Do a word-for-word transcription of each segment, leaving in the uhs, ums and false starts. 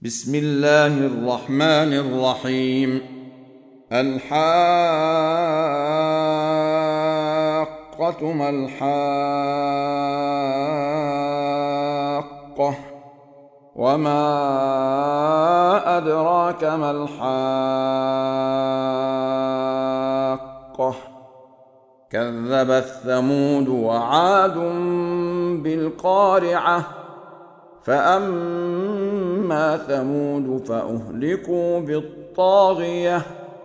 بسم الله الرحمن الرحيم. الحاقة ما الحاقة وما أدراك ما الحاقة كذبت ثمود وعاد بالقارعة فأما ثمود فأهلكوا بالطاغية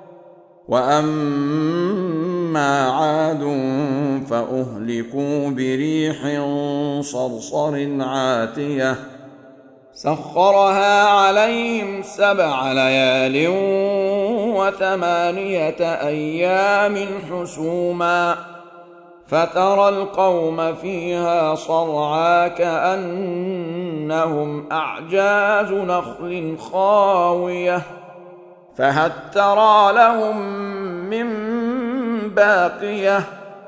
وأما عاد فأهلكوا بريح صرصر عاتية سخرها عليهم سبع ليال وثمانية أيام حسوما فترى القوم فيها صرعى كأنهم أعجاز نخل خاوية فهل ترى لهم من باقية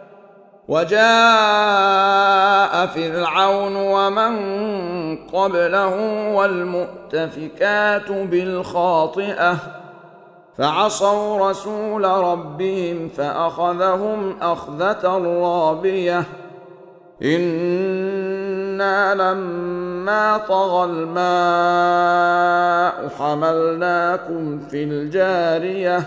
وجاء فرعون ومن قبله والمؤتفكات بالخاطئة فعصوا رسول ربهم فأخذهم أخذة رابية إنا لما طغى الماء حملناكم في الجارية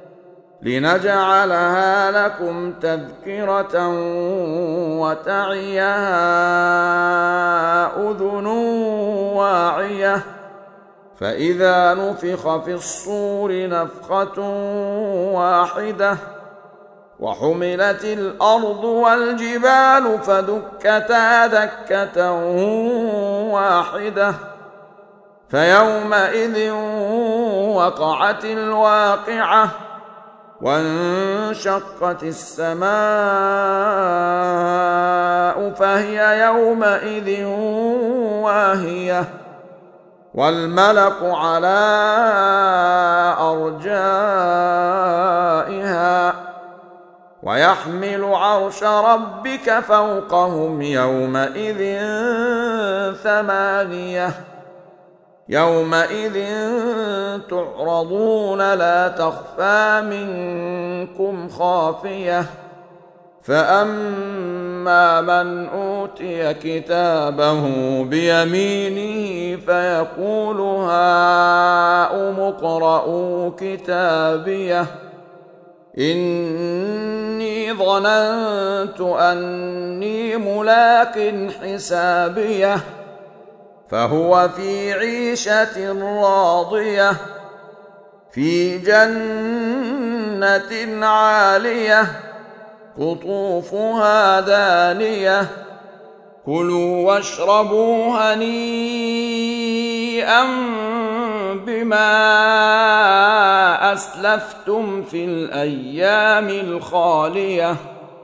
لنجعلها لكم تذكرة وتعيها أذن واعية فإذا نفخ في الصور نفخة واحدة وحملت الأرض والجبال فدكتا دكة واحدة فيومئذ وقعت الواقعة وانشقت السماء فهي يومئذ واهية والملك على أرجائها ويحمل عرش ربك فوقهم يومئذ ثمانية يومئذ تعرضون لا تخفى منكم خافية فأما من أوتي كتابه بيمينه فيقول هاؤم اقرءوا كتابيه إني ظننت أني ملاق حسابيه فهو في عيشة راضية في جنة عالية قطوفها دانية كلوا واشربوا هنيئا بما أسلفتم في الأيام الخالية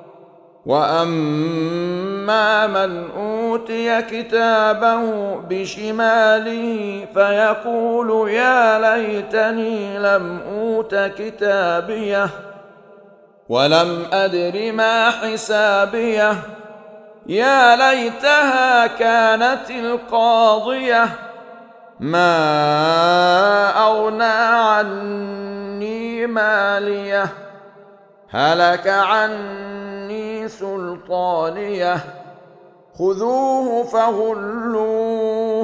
وأما من أوتي كتابه بشماله فيقول يا ليتني لم أوت كتابيه ولم أدر ما حسابيه يا ليتها كانت القاضية ما أغنى عني ماليه هلك عني سلطانيه خذوه فغلوه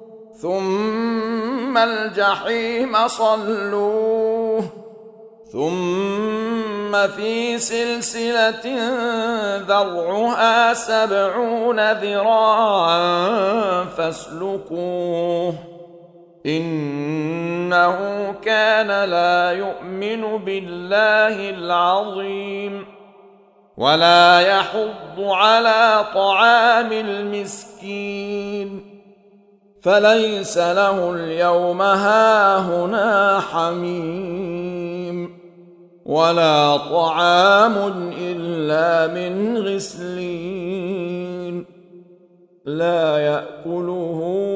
ثم الجحيم صلوه ثم في سلسلة ذرعها سبعون ذراعا فاسلكوه إنه كان لا يؤمن بالله العظيم ولا يحض على طعام المسكين فليس له اليوم هاهنا حميم ولا طعام إلا من غسلين لا يأكله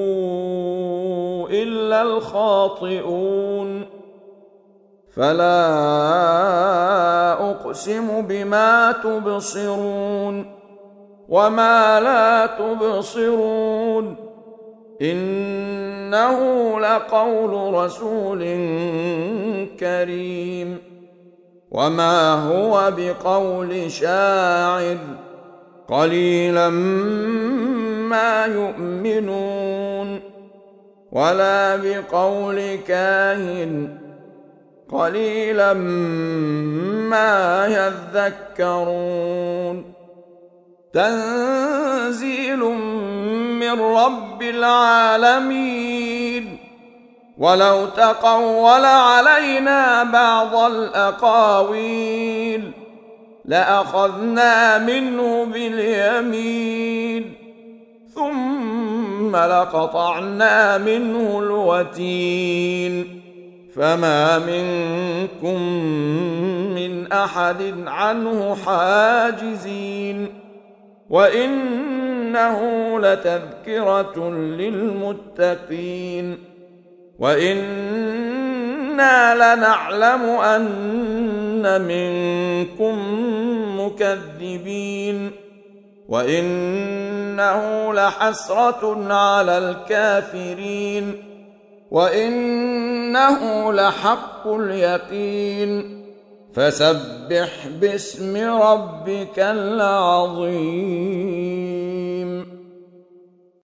إلا الخاطئون فلا أقسم بما تبصرون وما لا تبصرون إن إنه لقول رسول كريم وما هو بقول شاعر قليلا ما يؤمنون ولا بقول كاهن قليلا ما يذكرون تنزيل من رب العالمين ولو تقول علينا بعض الأقاويل لأخذنا منه باليمين ثم لقطعنا منه الوتين فما منكم من أحد عنه حاجزين وإنه لتذكرة للمتقين وإنا لنعلم أن منكم مكذبين وإنه لحسرة على الكافرين وإنه لحق اليقين فسبح باسم ربك العظيم.